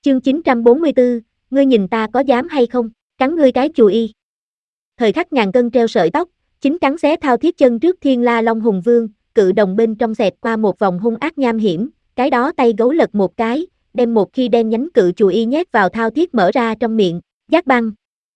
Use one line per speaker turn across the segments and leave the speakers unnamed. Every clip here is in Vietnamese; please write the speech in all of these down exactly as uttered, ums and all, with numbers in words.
Chương chín trăm bốn mươi tư, ngươi nhìn ta có dám hay không, cắn ngươi cái chù y. Thời khắc ngàn cân treo sợi tóc, chính cắn xé Thao Thiết chân trước Thiên La Long Hùng Vương, cự đồng bên trong xẹt qua một vòng hung ác nham hiểm, cái đó tay gấu lật một cái, đem một khi đen nhánh cự chù y nhét vào Thao Thiết mở ra trong miệng, giác băng.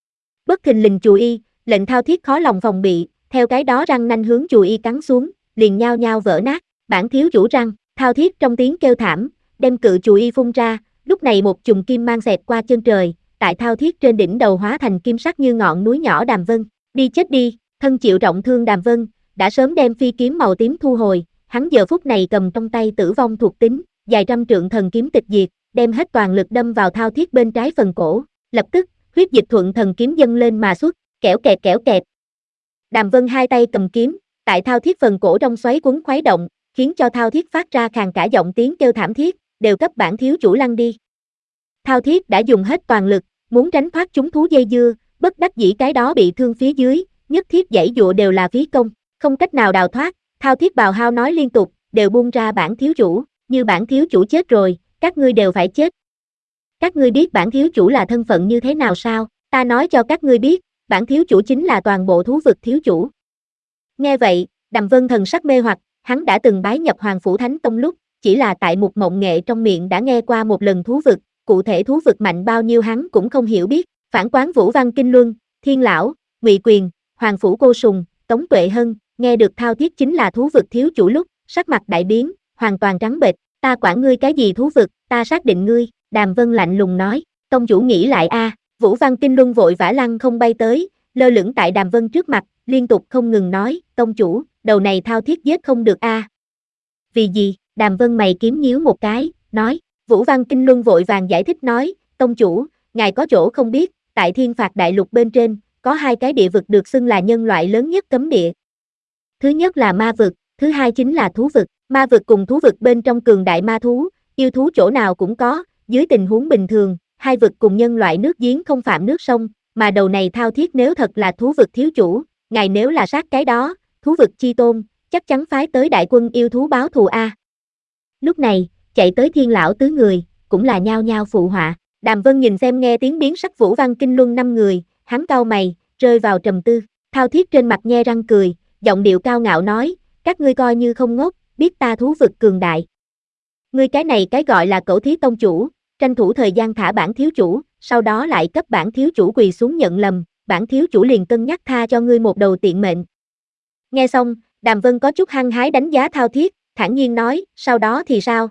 Bất thình lình chù y, lệnh Thao Thiết khó lòng phòng bị, theo cái đó răng nanh hướng chù y cắn xuống, liền nhao nhao vỡ nát, bản thiếu chủ răng, Thao Thiết trong tiếng kêu thảm, đem cự chù y phun ra, lúc này một chùm kim mang xẹt qua chân trời, tại Thao Thiết trên đỉnh đầu hóa thành kim sắc như ngọn núi nhỏ Đàm Vân, đi chết đi, thân chịu trọng thương Đàm Vân, đã sớm đem phi kiếm màu tím thu hồi, hắn giờ phút này cầm trong tay tử vong thuộc tính, dài trăm trượng thần kiếm tịch diệt, đem hết toàn lực đâm vào Thao Thiết bên trái phần cổ, lập tức, huyết dịch thuận thần kiếm dâng lên mà xuất, kẽo kẹt kẽo kẹt. Đàm Vân hai tay cầm kiếm, tại Thao Thiết phần cổ trong xoáy quấn khuấy động, khiến cho Thao Thiết phát ra khàn cả giọng tiếng kêu thảm thiết, đều cấp bản thiếu chủ lăn đi. Thao Thiết đã dùng hết toàn lực, muốn tránh thoát chúng thú dây dưa, bất đắc dĩ cái đó bị thương phía dưới, nhất thiết giãy dụa đều là phí công, không cách nào đào thoát. Thao Thiết bào hao nói liên tục, đều buông ra bản thiếu chủ, như bản thiếu chủ chết rồi, các ngươi đều phải chết. Các ngươi biết bản thiếu chủ là thân phận như thế nào sao? Ta nói cho các ngươi biết, bản thiếu chủ chính là toàn bộ thú vực thiếu chủ. Nghe vậy, Đàm Vân thần sắc mê hoặc, hắn đã từng bái nhập Hoàng Phủ Thánh Tông lúc, chỉ là tại một mộng nghệ trong miệng đã nghe qua một lần thú vực, cụ thể thú vực mạnh bao nhiêu hắn cũng không hiểu biết. Phản quán Vũ Văn Kinh Luân, Thiên Lão, Ngụy Quyền, Hoàng Phủ Cô Sùng, Tống Tuệ Hân, nghe được Thao Thiết chính là thú vực thiếu chủ lúc, sắc mặt đại biến, hoàn toàn trắng bệch. Ta quản ngươi cái gì thú vực, ta xác định ngươi. Đàm Vân lạnh lùng nói, tông chủ nghĩ lại a. À. Vũ Văn Kinh Luân vội vã lăng không bay tới, lơ lửng tại Đàm Vân trước mặt, liên tục không ngừng nói, tông chủ, đầu này Thao Thiết giết không được a. À. Vì gì? Đàm Vân mày kiếm nhíu một cái, nói, Vũ Văn Kinh Luân vội vàng giải thích nói, tông chủ, ngài có chỗ không biết, tại Thiên Phạt Đại Lục bên trên, có hai cái địa vực được xưng là nhân loại lớn nhất cấm địa. Thứ nhất là ma vực, thứ hai chính là thú vực. Ma vực cùng thú vực bên trong cường đại ma thú, yêu thú chỗ nào cũng có, dưới tình huống bình thường, hai vực cùng nhân loại nước giếng không phạm nước sông, mà đầu này Thao Thiết nếu thật là thú vực thiếu chủ, ngài nếu là sát cái đó, thú vực chi tôn, chắc chắn phái tới đại quân yêu thú báo thù a. Lúc này, chạy tới Thiên Lão tứ người, cũng là nhao nhao phụ họa. Đàm Vân nhìn xem nghe tiếng biến sắc Vũ Văn Kinh Luân năm người, hắn cau mày, rơi vào trầm tư. Thao Thiết trên mặt nhe răng cười, giọng điệu cao ngạo nói, các ngươi coi như không ngốc, biết ta thú vực cường đại. Ngươi cái này cái gọi là cẩu thí tông chủ, tranh thủ thời gian thả bản thiếu chủ, sau đó lại cấp bản thiếu chủ quỳ xuống nhận lầm, bản thiếu chủ liền cân nhắc tha cho ngươi một đầu tiện mệnh. Nghe xong, Đàm Vân có chút hăng hái đánh giá Thao Thiết, thản nhiên nói, sau đó thì sao?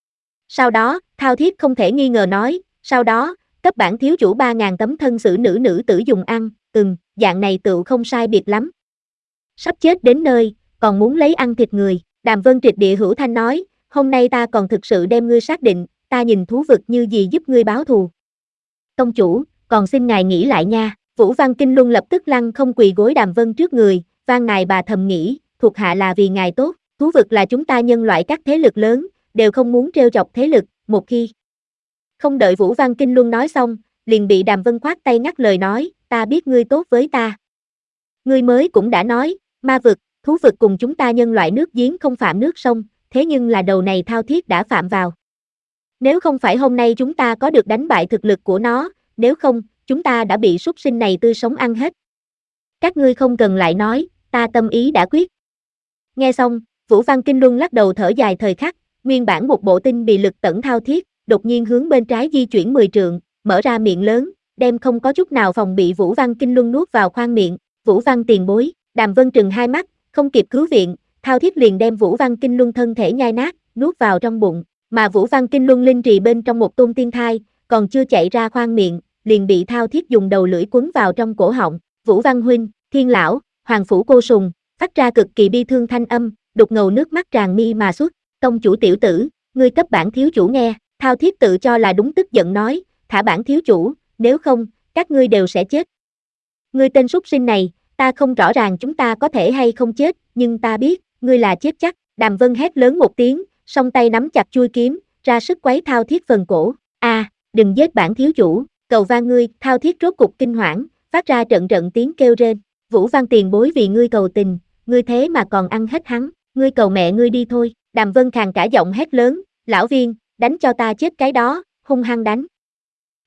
Sau đó, Thao Thiết không thể nghi ngờ nói, sau đó, cấp bản thiếu chủ ba ngàn tấm thân xử nữ nữ tử dùng ăn, ừm, dạng này tựu không sai biệt lắm. Sắp chết đến nơi, còn muốn lấy ăn thịt người, Đàm Vân triệt địa hữu thanh nói, hôm nay ta còn thực sự đem ngươi xác định, ta nhìn thú vực như gì giúp ngươi báo thù. Tông chủ, còn xin ngài nghĩ lại nha. Vũ Văn Kinh Luân lập tức lăng không quỳ gối Đàm Vân trước người, van nài bà thầm nghĩ, thuộc hạ là vì ngài tốt, thú vực là chúng ta nhân loại các thế lực lớn, đều không muốn trêu chọc thế lực, một khi. Không đợi Vũ Văn Kinh Luân nói xong, liền bị Đàm Vân khoát tay ngắt lời nói, ta biết ngươi tốt với ta. Ngươi mới cũng đã nói, ma vực, thú vực cùng chúng ta nhân loại nước giếng không phạm nước sông, thế nhưng là đầu này Thao Thiết đã phạm vào. Nếu không phải hôm nay chúng ta có được đánh bại thực lực của nó, nếu không, chúng ta đã bị súc sinh này tươi sống ăn hết. Các ngươi không cần lại nói, ta tâm ý đã quyết. Nghe xong, Vũ Văn Kinh Luân lắc đầu thở dài thời khắc, nguyên bản một bộ tinh bị lực tẩn Thao Thiết, đột nhiên hướng bên trái di chuyển mười trượng, mở ra miệng lớn, đem không có chút nào phòng bị Vũ Văn Kinh Luân nuốt vào khoang miệng. Vũ Văn tiền bối, Đàm Vân trừng hai mắt, không kịp cứu viện, Thao Thiết liền đem Vũ Văn Kinh Luân thân thể nhai nát, nuốt vào trong bụng, mà Vũ Văn Kinh Luân linh trì bên trong một tôn tiên thai, còn chưa chạy ra khoang miệng, liền bị Thao Thiết dùng đầu lưỡi quấn vào trong cổ họng. Vũ Văn huynh, Thiên Lão, Hoàng Phủ Cô Sùng, phát ra cực kỳ bi thương thanh âm, đục ngầu nước mắt tràn mi mà xuất. Tông chủ tiểu tử, ngươi cấp bản thiếu chủ nghe. Thao Thiết tự cho là đúng tức giận nói, thả bản thiếu chủ, nếu không, các ngươi đều sẽ chết. Ngươi tên súc sinh này, ta không rõ ràng chúng ta có thể hay không chết, nhưng ta biết, ngươi là chết chắc. Đàm Vân hét lớn một tiếng, song tay nắm chặt chuôi kiếm, ra sức quấy Thao Thiết phần cổ. A, à, đừng giết bản thiếu chủ, cầu van ngươi. Thao Thiết rốt cục kinh hoảng, phát ra trận trận tiếng kêu rên. Vũ Văn tiền bối vì ngươi cầu tình, ngươi thế mà còn ăn hết hắn, ngươi cầu mẹ ngươi đi thôi. Đàm Vân khàn cả giọng hét lớn, lão viên, đánh cho ta chết cái đó, hung hăng đánh.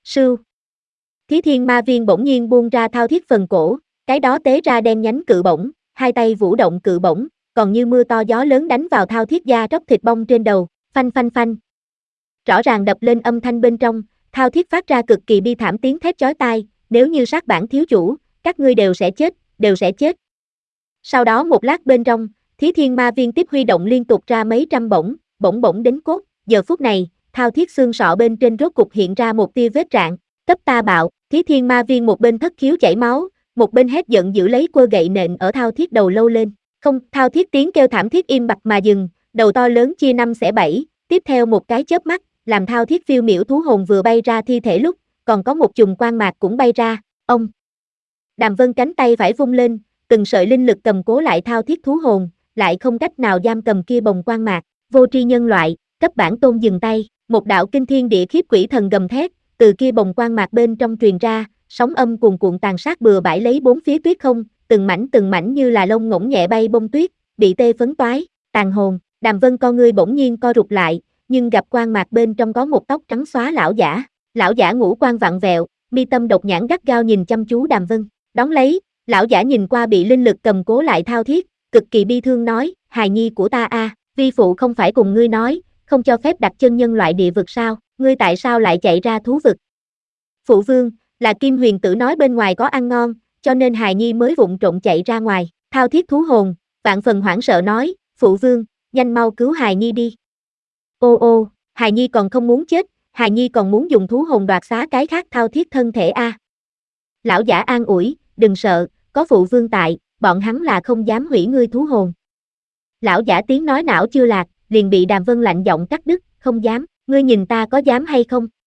Sưu. Thí Thiên Ma Viên bỗng nhiên buông ra thao thiết phần cổ, cái đó tế ra đen nhánh cự bổng, hai tay vũ động cự bổng, còn như mưa to gió lớn đánh vào thao thiết da róc thịt bong trên đầu, phanh phanh phanh. Rõ ràng đập lên âm thanh bên trong, thao thiết phát ra cực kỳ bi thảm tiếng thét chói tai, nếu như sát bản thiếu chủ, các ngươi đều sẽ chết, đều sẽ chết. Sau đó một lát bên trong, Thí Thiên Ma Viên tiếp huy động liên tục ra mấy trăm bổng, bổng bổng đến cốt, giờ phút này, thao thiết xương sọ bên trên rốt cục hiện ra một tia vết rạn, cấp ta bạo, Thí Thiên Ma Viên một bên thất khiếu chảy máu, một bên hét giận dữ lấy quơ gậy nện ở thao thiết đầu lâu lên, không, thao thiết tiếng kêu thảm thiết im bặt mà dừng, đầu to lớn chia năm xẻ bảy, tiếp theo một cái chớp mắt, làm thao thiết phiêu miểu thú hồn vừa bay ra thi thể lúc, còn có một chùm quang mạc cũng bay ra, ông. Đàm Vân cánh tay phải vung lên, từng sợi linh lực cầm cố lại thao thiết thú hồn, lại không cách nào giam cầm kia bồng quang mạc, vô tri nhân loại, cấp bản tôn dừng tay, một đạo kinh thiên địa khiếp quỷ thần gầm thét, từ kia bồng quang mạc bên trong truyền ra, sóng âm cuồn cuộn tàn sát bừa bãi lấy bốn phía tuyết không, từng mảnh từng mảnh như là lông ngỗng nhẹ bay bông tuyết, bị tê phấn toái, tàn hồn, Đàm Vân con ngươi bỗng nhiên co rụt lại, nhưng gặp quang mạc bên trong có một tóc trắng xóa lão giả, lão giả ngũ quan vặn vẹo, mi tâm độc nhãn gắt gao nhìn chăm chú Đàm Vân, đón lấy, lão giả nhìn qua bị linh lực cầm cố lại thao thiết, cực kỳ bi thương nói, hài nhi của ta a, à, vi phụ không phải cùng ngươi nói, không cho phép đặt chân nhân loại địa vực sao, ngươi tại sao lại chạy ra thú vực? Phụ vương, là Kim Huyền Tử nói bên ngoài có ăn ngon, cho nên hài nhi mới vụng trộm chạy ra ngoài, thao thiết thú hồn, vạn phần hoảng sợ nói, phụ vương, nhanh mau cứu hài nhi đi. Ô ô, hài nhi còn không muốn chết, hài nhi còn muốn dùng thú hồn đoạt xá cái khác thao thiết thân thể a. À. Lão giả an ủi, đừng sợ, có phụ vương tại, bọn hắn là không dám hủy ngươi thú hồn. Lão giả tiếng nói não chưa lạc, liền bị Đàm Vân lạnh giọng cắt đứt, không dám, ngươi nhìn ta có dám hay không?